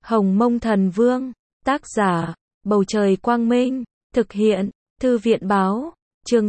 Hồng Mông Thần Vương, tác giả, Bầu Trời Quang Minh, thực hiện, Thư viện Báo, chương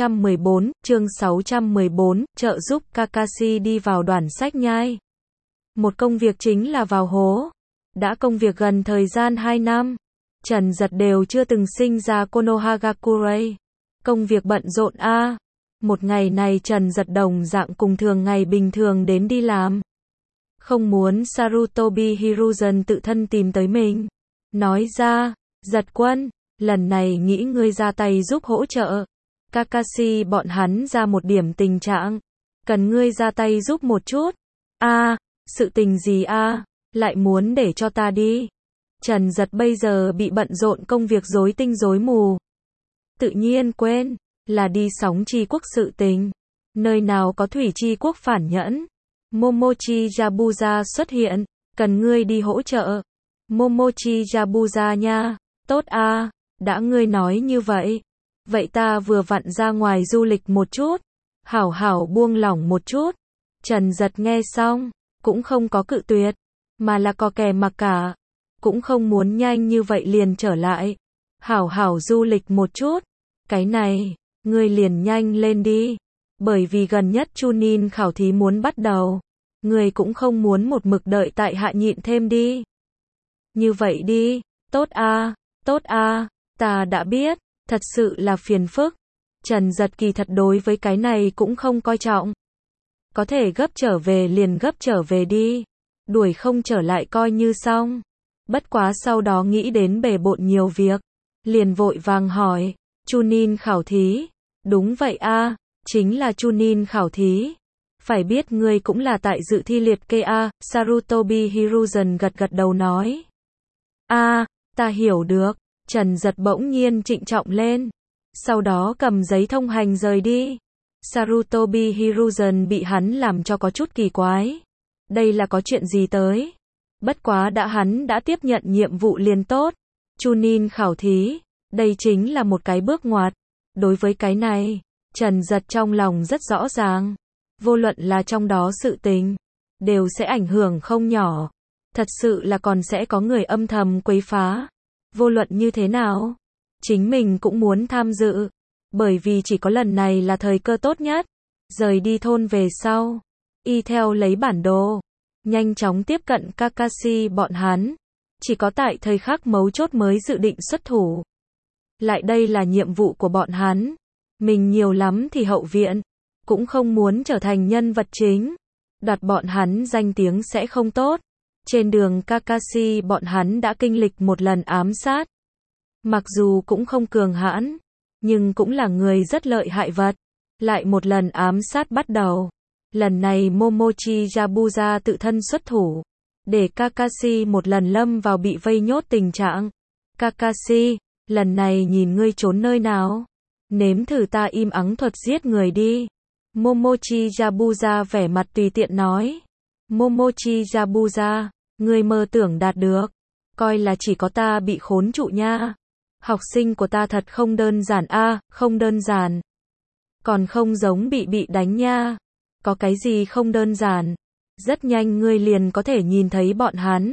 614, trợ giúp Kakashi đi vào đoàn sách nhai. Một công việc chính là vào hố. Đã công việc gần thời gian 2 năm, Trần Giật đều chưa từng sinh ra Konohagakure. Công việc bận rộn a. Một ngày này Trần Giật đồng dạng cùng thường ngày bình thường đến đi làm. Không muốn Sarutobi Hiruzen tự thân tìm tới mình. Nói ra, Giật quân, lần này nghĩ ngươi ra tay giúp hỗ trợ. Kakashi bọn hắn ra một điểm tình trạng. Cần ngươi ra tay giúp một chút. Sự tình gì lại muốn để cho ta đi. Trần Giật bây giờ bị bận rộn công việc rối tinh rối mù. Tự nhiên quên, là đi sóng tri quốc sự tình. Nơi nào có thủy tri quốc phản nhẫn. Momochi Yabuza xuất hiện, cần ngươi đi hỗ trợ. Momochi Yabuza nha, tốt đã ngươi nói như vậy. Vậy ta vừa vặn ra ngoài du lịch một chút. Hảo hảo buông lỏng một chút. Trần Giật nghe xong, cũng không có cự tuyệt, mà là có kè mặc cả. Cũng không muốn nhanh như vậy liền trở lại. Hảo hảo du lịch một chút. Cái này, ngươi liền nhanh lên đi. Bởi vì gần nhất Chunin khảo thí muốn bắt đầu. Ngươi cũng không muốn một mực đợi tại hạ nhịn thêm đi. Như vậy đi, tốt ta đã biết, thật sự là phiền phức. Trần Giật kỳ thật đối với cái này cũng không coi trọng. Có thể gấp trở về liền gấp trở về đi. Đuổi không trở lại coi như xong. Bất quá sau đó nghĩ đến bề bộn nhiều việc. Liền vội vàng hỏi, Chunin khảo thí. Đúng vậy chính là Chunin khảo thí. Phải biết ngươi cũng là tại dự thi liệt kê Sarutobi Hiruzen gật gật đầu nói. Ta hiểu được. Trần Giật bỗng nhiên trịnh trọng lên. Sau đó cầm giấy thông hành rời đi. Sarutobi Hiruzen bị hắn làm cho có chút kỳ quái. Đây là có chuyện gì tới? Bất quá hắn đã tiếp nhận nhiệm vụ liền tốt. Chunin khảo thí, đây chính là một cái bước ngoặt. Đối với cái này, Trần Giật trong lòng rất rõ ràng. Vô luận là trong đó sự tình, đều sẽ ảnh hưởng không nhỏ. Thật sự là còn sẽ có người âm thầm quấy phá. Vô luận như thế nào, chính mình cũng muốn tham dự. Bởi vì chỉ có lần này là thời cơ tốt nhất. Rời đi thôn về sau, y theo lấy bản đồ, nhanh chóng tiếp cận Kakashi bọn hắn. Chỉ có tại thời khắc mấu chốt mới dự định xuất thủ. Lại đây là nhiệm vụ của bọn hắn. Mình nhiều lắm thì hậu viện, cũng không muốn trở thành nhân vật chính. Đoạt bọn hắn danh tiếng sẽ không tốt. Trên đường Kakashi bọn hắn đã kinh lịch một lần ám sát. Mặc dù cũng không cường hãn, nhưng cũng là người rất lợi hại vật. Lại một lần ám sát bắt đầu. Lần này Momochi Yabuza tự thân xuất thủ. Để Kakashi một lần lâm vào bị vây nhốt tình trạng. Kakashi, lần này nhìn ngươi trốn nơi nào. Nếm thử ta im ắng thuật giết người đi. Momochi Yabuza vẻ mặt tùy tiện nói. Momochi Yabuza, ngươi mơ tưởng đạt được. Coi là chỉ có ta bị khốn trụ nha. Học sinh của ta thật không đơn giản không đơn giản. Còn không giống bị đánh nha. Có cái gì không đơn giản. Rất nhanh ngươi liền có thể nhìn thấy bọn hắn.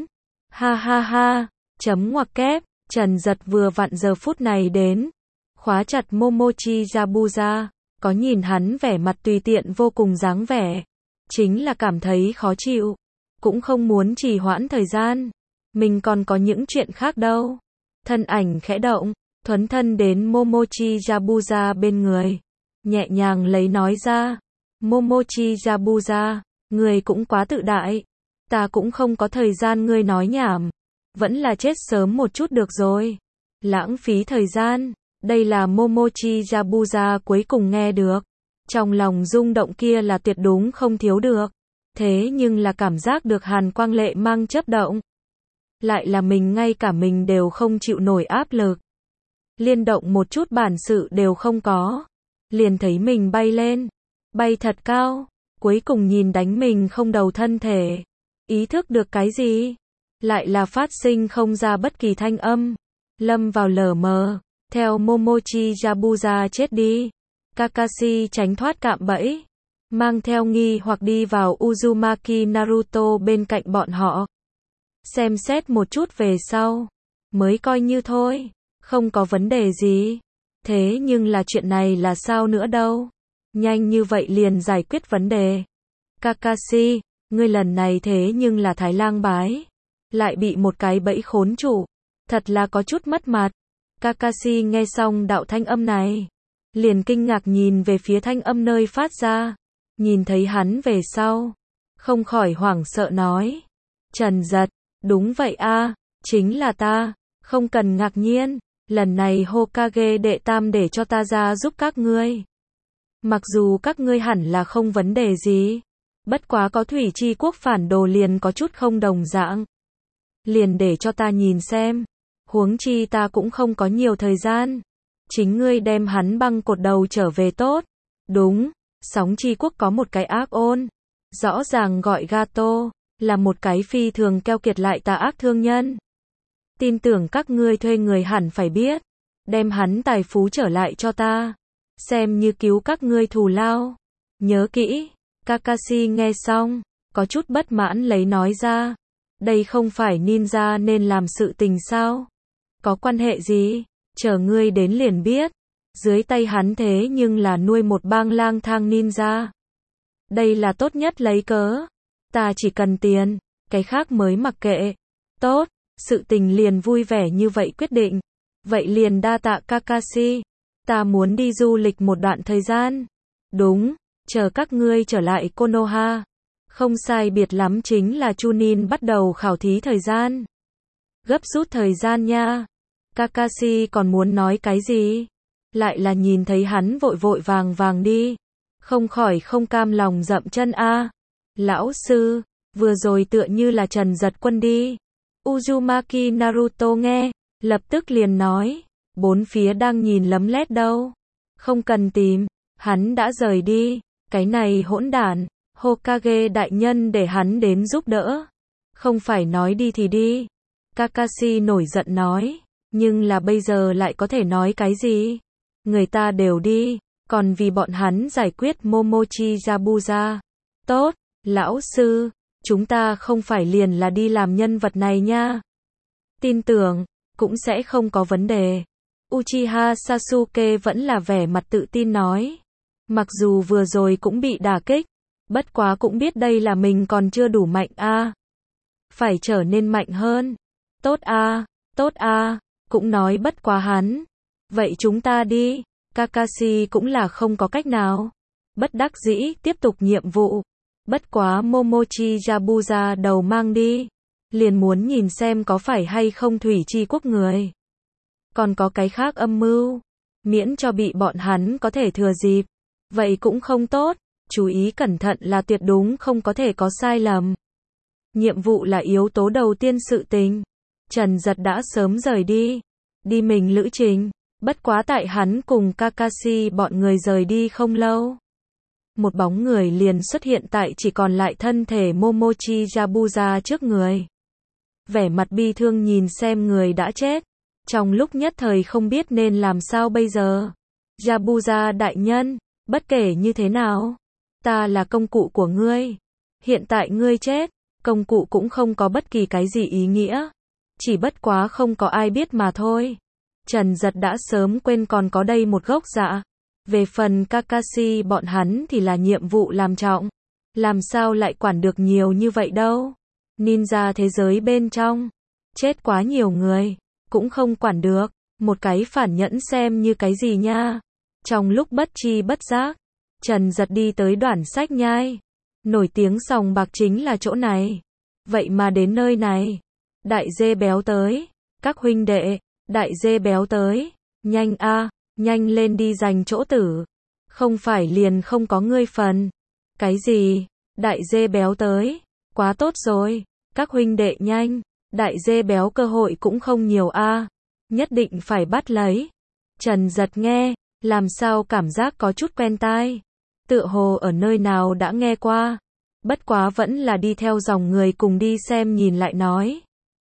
Ha. Chấm ngoặc kép. Trần Giật vừa vặn giờ phút này đến. Khóa chặt Momochi Yabuza. Có nhìn hắn vẻ mặt tùy tiện vô cùng dáng vẻ. Chính là cảm thấy khó chịu. Cũng không muốn trì hoãn thời gian. Mình còn có những chuyện khác đâu. Thân ảnh khẽ động. Thuấn thân đến Momochi Yabuza bên người. Nhẹ nhàng lấy nói ra. Momochi Yabuza, ngươi cũng quá tự đại. Ta cũng không có thời gian ngươi nói nhảm. Vẫn là chết sớm một chút được rồi. Lãng phí thời gian. Đây là Momochi Yabuza cuối cùng nghe được. Trong lòng rung động kia là tuyệt đúng không thiếu được. Thế nhưng là cảm giác được Hàn Quang Lệ mang chớp động. Lại là mình ngay cả mình đều không chịu nổi áp lực. Liên động một chút bản sự đều không có. Liền thấy mình bay lên. Bay thật cao. Cuối cùng nhìn đánh mình không đầu thân thể. Ý thức được cái gì? Lại là phát sinh không ra bất kỳ thanh âm. Lâm vào lờ mờ. Theo Momochi Yabuza chết đi. Kakashi tránh thoát cạm bẫy. Mang theo nghi hoặc đi vào Uzumaki Naruto bên cạnh bọn họ. xem xét một chút về sau, mới coi như thôi, không có vấn đề gì. Thế nhưng là chuyện này là sao nữa đâu? Nhanh như vậy liền giải quyết vấn đề. Kakashi, ngươi lần này thế nhưng là Thái Lang bái, lại bị một cái bẫy khốn trụ, thật là có chút mất mặt. Kakashi nghe xong đạo thanh âm này, liền kinh ngạc nhìn về phía thanh âm nơi phát ra, nhìn thấy hắn về sau, không khỏi hoảng sợ nói, Trần Giật, đúng vậy a, chính là ta, không cần ngạc nhiên, lần này Hokage đệ tam để cho ta ra giúp các ngươi. Mặc dù các ngươi hẳn là không vấn đề gì, bất quá có Thủy Chi Quốc phản đồ liền có chút không đồng dạng. Liền để cho ta nhìn xem, huống chi ta cũng không có nhiều thời gian. Chính ngươi đem hắn băng cột đầu trở về tốt. Đúng, Sóng Chi Quốc có một cái ác ôn, rõ ràng gọi Gato, là một cái phi thường keo kiệt lại tà ác thương nhân. Tin tưởng các ngươi thuê người hẳn phải biết, đem hắn tài phú trở lại cho ta, xem như cứu các ngươi thù lao. Nhớ kỹ. Kakashi nghe xong, có chút bất mãn lấy nói ra, đây không phải ninja nên làm sự tình sao? Có quan hệ gì? Chờ ngươi đến liền biết. Dưới tay hắn thế nhưng là nuôi một bang lang thang ninja. Đây là tốt nhất lấy cớ. Ta chỉ cần tiền, cái khác mới mặc kệ. Tốt, sự tình liền vui vẻ như vậy quyết định. Vậy liền đa tạ Kakashi. Ta muốn đi du lịch một đoạn thời gian. Đúng, chờ các ngươi trở lại Konoha. Không sai biệt lắm chính là Chunin bắt đầu khảo thí thời gian. Gấp rút thời gian nha. Kakashi còn muốn nói cái gì? Lại là nhìn thấy hắn vội vội vàng vàng đi. Không khỏi không cam lòng dậm chân a. Lão sư, vừa rồi tựa như là Trần Giật Quân đi. Uzumaki Naruto nghe, lập tức liền nói. Bốn phía đang nhìn lấm lét đâu. Không cần tìm, hắn đã rời đi. Cái này hỗn đản, Hokage đại nhân để hắn đến giúp đỡ. Không phải nói đi thì đi. Kakashi nổi giận nói. Nhưng là bây giờ lại có thể nói cái gì? Người ta đều đi, còn vì bọn hắn giải quyết Momochi Yabuza. Tốt, lão sư, chúng ta không phải liền là đi làm nhân vật này nha. Tin tưởng, cũng sẽ không có vấn đề. Uchiha Sasuke vẫn là vẻ mặt tự tin nói. Mặc dù vừa rồi cũng bị đả kích, bất quá cũng biết đây là mình còn chưa đủ mạnh a. Phải trở nên mạnh hơn. Tốt a, cũng nói bất quá hắn. Vậy chúng ta đi. Kakashi cũng là không có cách nào. Bất đắc dĩ tiếp tục nhiệm vụ. Bất quá Momochi Yabuza đầu mang đi. Liền muốn nhìn xem có phải hay không Thủy Chi Quốc người. Còn có cái khác âm mưu. Miễn cho bị bọn hắn có thể thừa dịp. Vậy cũng không tốt. Chú ý cẩn thận là tuyệt đúng không có thể có sai lầm. Nhiệm vụ là yếu tố đầu tiên sự tình. Trần Giật đã sớm rời đi. Đi mình lữ trình. Bất quá tại hắn cùng Kakashi bọn người rời đi không lâu. Một bóng người liền xuất hiện tại chỉ còn lại thân thể Momochi Yabuza trước người. Vẻ mặt bi thương nhìn xem người đã chết. Trong lúc nhất thời không biết nên làm sao bây giờ. Yabuza đại nhân, bất kể như thế nào, ta là công cụ của ngươi. Hiện tại ngươi chết, công cụ cũng không có bất kỳ cái gì ý nghĩa. Chỉ bất quá không có ai biết mà thôi. Trần Giật đã sớm quên còn có đây một gốc dạ. Về phần Kakashi bọn hắn thì là nhiệm vụ làm trọng. Làm sao lại quản được nhiều như vậy đâu. Ninja thế giới bên trong. Chết quá nhiều người. Cũng không quản được. Một cái phản nhẫn xem như cái gì nha. Trong lúc bất tri bất giác, Trần Giật đi tới Đoản Sách Nhai. Nổi tiếng sòng bạc chính là chỗ này. Vậy mà đến nơi này. Đại dê béo tới. Các huynh đệ. Đại dê béo tới. Nhanh a, nhanh lên đi giành chỗ tử. Không phải liền không có ngươi phần. Cái gì? Đại dê béo tới. Quá tốt rồi. Các huynh đệ nhanh. Đại dê béo cơ hội cũng không nhiều a. Nhất định phải bắt lấy. Trần Giật nghe, làm sao cảm giác có chút quen tai. Tựa hồ ở nơi nào đã nghe qua. Bất quá vẫn là đi theo dòng người cùng đi xem nhìn lại nói.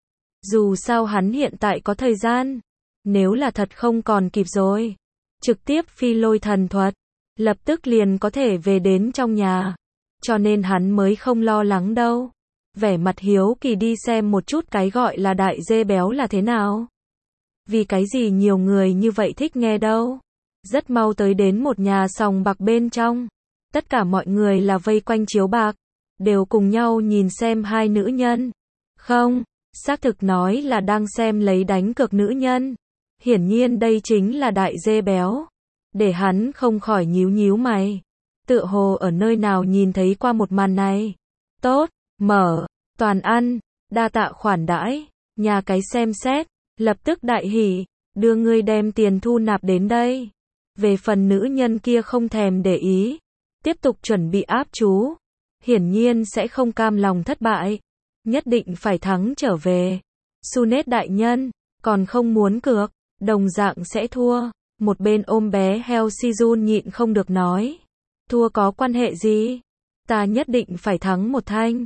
Dù sao hắn hiện tại có thời gian. Nếu là thật không còn kịp rồi. Trực tiếp phi lôi thần thuật. Lập tức liền có thể về đến trong nhà. Cho nên hắn mới không lo lắng đâu. vẻ mặt hiếu kỳ đi xem một chút cái gọi là đại dê béo là thế nào. Vì cái gì nhiều người như vậy thích nghe đâu. Rất mau tới đến một nhà sòng bạc bên trong. Tất cả mọi người là vây quanh chiếu bạc, đều cùng nhau nhìn xem hai nữ nhân. Không, xác thực nói là đang xem lấy đánh cược nữ nhân. Hiển nhiên đây chính là đại dê béo. Để hắn không khỏi nhíu nhíu mày. Tựa hồ ở nơi nào nhìn thấy qua một màn này. Tốt, mở, toàn ăn, đa tạ khoản đãi. Nhà cái xem xét, lập tức đại hỉ, đưa ngươi đem tiền thu nạp đến đây. Về phần nữ nhân kia không thèm để ý, tiếp tục chuẩn bị áp chú. Hiển nhiên sẽ không cam lòng thất bại, nhất định phải thắng trở về. Sunet đại nhân, còn không muốn cược, đồng dạng sẽ thua. Một bên ôm bé heo Sijun nhịn không được nói. Thua có quan hệ gì? Ta nhất định phải thắng một thanh.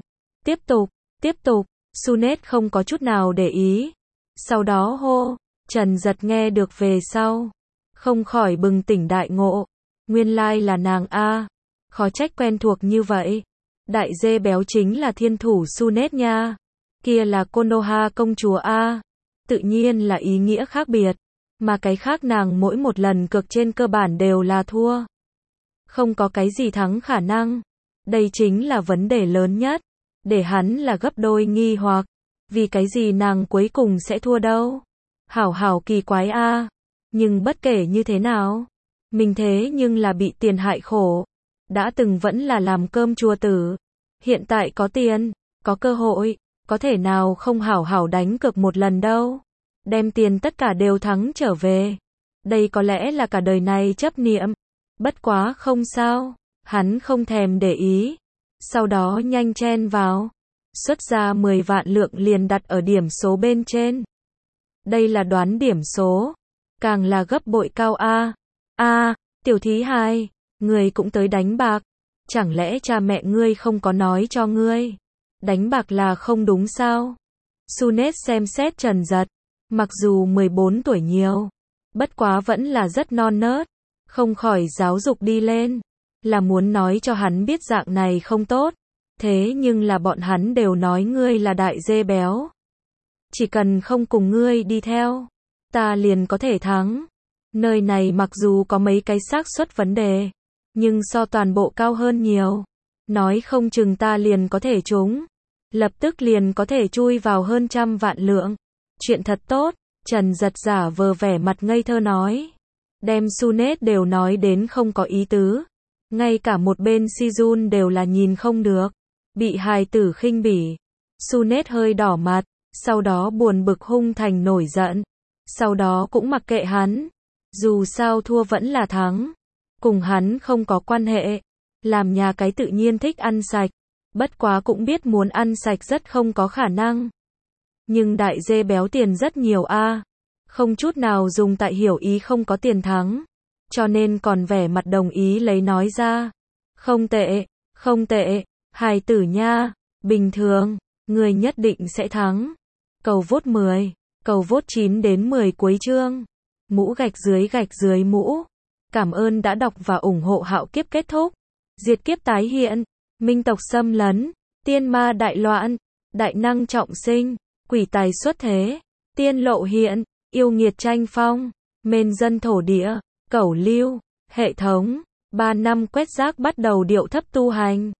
Tiếp tục, Sunet không có chút nào để ý. Sau đó hô, Trần Giật nghe được về sau. Không khỏi bừng tỉnh đại ngộ. Nguyên lai là nàng A. Khó trách quen thuộc như vậy. Đại dê béo chính là thiên thủ Sunet nha. Kia là Konoha công chúa A. Tự nhiên là ý nghĩa khác biệt. Mà cái khác nàng mỗi một lần cược trên cơ bản đều là thua. Không có cái gì thắng khả năng. Đây chính là vấn đề lớn nhất. Để hắn là gấp đôi nghi hoặc. Vì cái gì nàng cuối cùng sẽ thua đâu. Hảo kỳ quái A. Nhưng bất kể như thế nào, mình thế nhưng là bị tiền hại khổ. Đã từng vẫn là làm cơm chua tử. Hiện tại có tiền, có cơ hội, có thể nào không hảo đánh cược một lần đâu. Đem tiền tất cả đều thắng trở về. Đây có lẽ là cả đời này chấp niệm. Bất quá không sao, hắn không thèm để ý. Sau đó nhanh chen vào. Xuất ra 10 vạn lượng liền đặt ở điểm số bên trên. Đây là đoán điểm số. Càng là gấp bội cao A. Tiểu thí hài, người cũng tới đánh bạc. Chẳng lẽ cha mẹ ngươi không có nói cho ngươi? Đánh bạc là không đúng sao? Sunet xem xét Trần Giật. Mặc dù 14 tuổi nhiều, bất quá vẫn là rất non nớt. Không khỏi giáo dục đi lên. Là muốn nói cho hắn biết dạng này không tốt. Thế nhưng là bọn hắn đều nói ngươi là đại dê béo. Chỉ cần không cùng ngươi đi theo, ta liền có thể thắng. Nơi này mặc dù có mấy cái xác suất vấn đề, nhưng so toàn bộ cao hơn nhiều. Nói không chừng ta liền có thể trúng. Lập tức liền có thể chui vào hơn 100 vạn lượng. Chuyện thật tốt, Trần Giật giả vờ vẻ mặt ngây thơ nói. Đem Sunet đều nói đến không có ý tứ. Ngay cả một bên Sijun đều là nhìn không được. Bị hài tử khinh bỉ. Sunet hơi đỏ mặt, sau đó buồn bực hung thành nổi giận. Sau đó cũng mặc kệ hắn. Dù sao thua vẫn là thắng. Cùng hắn không có quan hệ. Làm nhà cái tự nhiên thích ăn sạch. Bất quá cũng biết muốn ăn sạch rất không có khả năng. Nhưng đại dê béo tiền rất nhiều A. Không chút nào dùng tại hiểu ý không có tiền thắng. Cho nên còn vẻ mặt đồng ý lấy nói ra. Không tệ, hài tử nha, bình thường, người nhất định sẽ thắng. Cầu vote 10, cầu vote 9 đến 10 cuối chương. Mũ gạch dưới mũ. Cảm ơn đã đọc và ủng hộ Hạo Kiếp kết thúc. Diệt kiếp tái hiện, minh tộc xâm lấn, tiên ma đại loạn, đại năng trọng sinh, quỷ tài xuất thế, tiên lộ hiện, yêu nghiệt tranh phong, mên dân thổ địa, cẩu lưu, hệ thống, 3 năm quét rác bắt đầu điệu thấp tu hành.